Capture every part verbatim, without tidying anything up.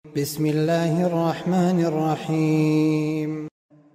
بسم الله الرحمن الرحيم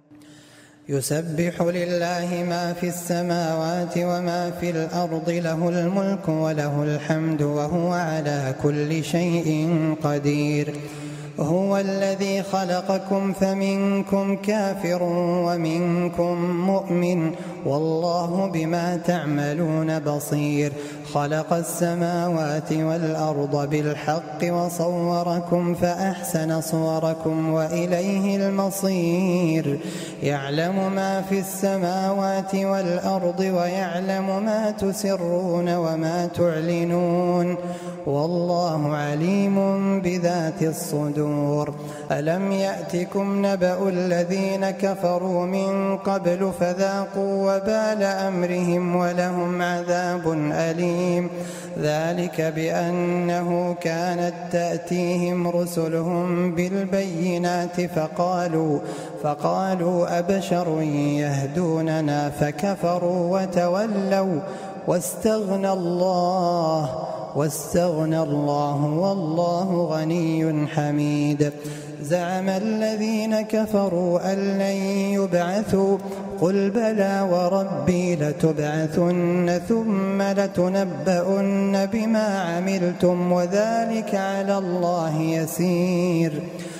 يسبح لله ما في السماوات وما في الأرض له الملك وله الحمد وهو على كل شيء قدير هو الذي خلقكم فمنكم كافر ومنكم مؤمن والله بما تعملون بصير خلق السماوات والأرض بالحق وصوركم فأحسن صوركم وإليه المصير يعلم ما في السماوات والأرض ويعلم ما تسرون وما تعلنون والله عليم بذات الصدور ألم يأتكم نبأ الذين كفروا من قبل فذاقوا وبال أمرهم ولهم عذاب أليم ذلك بأنه كانت تأتيهم رسلهم بالبينات فقالوا فقالوا أبشر يهدوننا فكفروا وتولوا واستغنى الله واستغنى الله والله غني حميد زعم الذين كفروا أن لن يبعثوا قل بلى وربي لتبعثن ثم لتنبؤن بما عملتم وذلك على الله يسير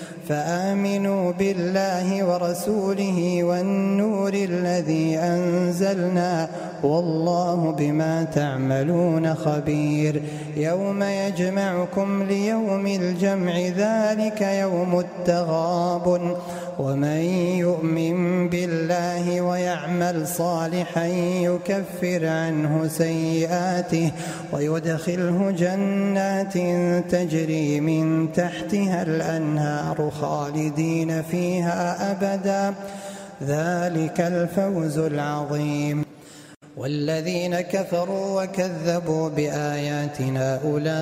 فآمنوا بالله ورسوله والنور الذي أنزلنا والله بما تعملون خبير يوم يجمعكم ليوم الجمع ذلك يوم التغابن ومن يؤمن بالله ويعمل صالحا يكفر عنه سيئاته ويدخله جنات تجري من تحتها الأنهار خالدين فيها أبدا ذلك الفوز العظيم والذين كفروا وكذبوا بآياتنا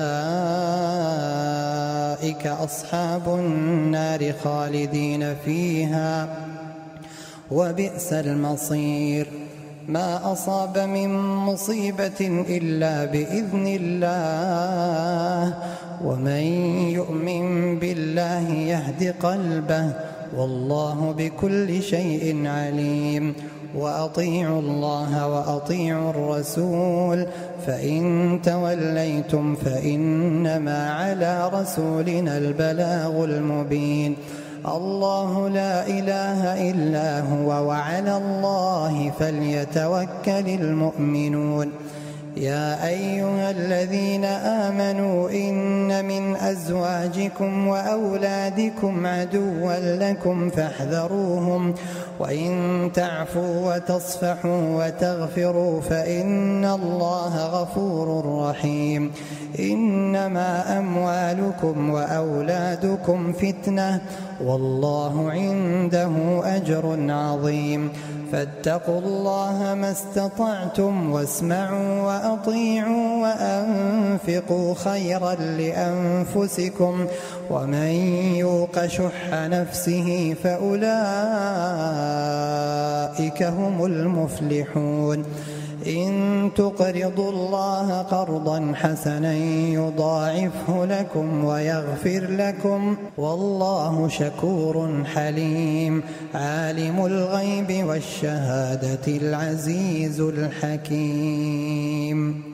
أولئك أصحاب النار خالدين فيها وبئس المصير ما أصاب من مصيبة إلا بإذن الله ومن يؤمن بالله يهد قلبه والله بكل شيء عليم وأطيعوا الله وأطيعوا الرسول فإن توليتم فإنما على رسولنا البلاغ المبين الله لا إله إلا هو وعلى الله فليتوكل المؤمنون يا أيها الذين آمنوا إن من أزواجكم وأولادكم عدوا لكم فاحذروهم وإن تعفوا وتصفحوا وتغفروا فإن الله غفور رحيم إنما أموالكم وأولادكم فتنة والله عنده أجر عظيم فاتقوا الله ما استطعتم واسمعوا وأطيعوا وأنفقوا خيرا لأنفسكم ومن يوق شح نفسه فأولئك هم المفلحون إن تقرضوا الله قرضا حسنا يضاعفه لكم ويغفر لكم والله شكور حليم عالم الغيب والشهادة العزيز الحكيم.